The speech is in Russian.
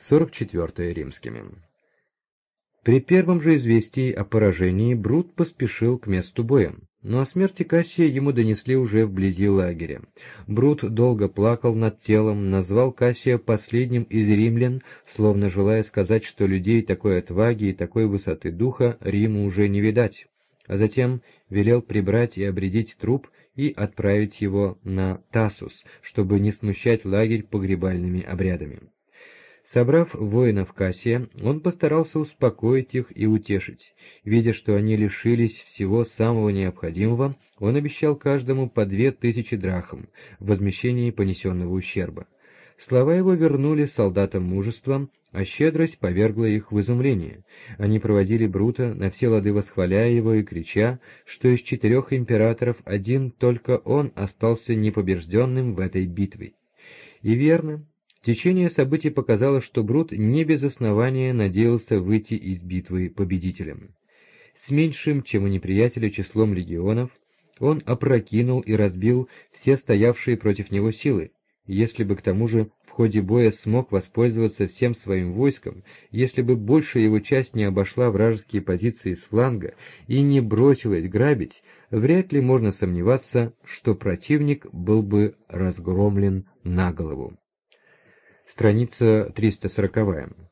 44 римскими. При первом же известии о поражении Брут поспешил к месту боя, но о смерти Кассия ему донесли уже вблизи лагеря. Брут долго плакал над телом, назвал Кассия последним из римлян, словно желая сказать, что людей такой отваги и такой высоты духа Риму уже не видать, а затем велел прибрать и обредить труп и отправить его на Тассус, чтобы не смущать лагерь погребальными обрядами. Собрав воинов Кассия, он постарался успокоить их и утешить. Видя, что они лишились всего самого необходимого, он обещал каждому по 2000 драхм в возмещении понесенного ущерба. Слова его вернули солдатам мужество, а щедрость повергла их в изумление. Они проводили Брута, на все лады восхваляя его и крича, что из 4 императоров один только он остался непобежденным в этой битве. И верно, течение событий показало, что Брут не без основания надеялся выйти из битвы победителем. С меньшим, чем у неприятеля, числом легионов, он опрокинул и разбил все стоявшие против него силы. Если бы к тому же в ходе боя смог воспользоваться всем своим войском, если бы большая его часть не обошла вражеские позиции с фланга и не бросилась грабить, вряд ли можно сомневаться, что противник был бы разгромлен на голову. Страница 340.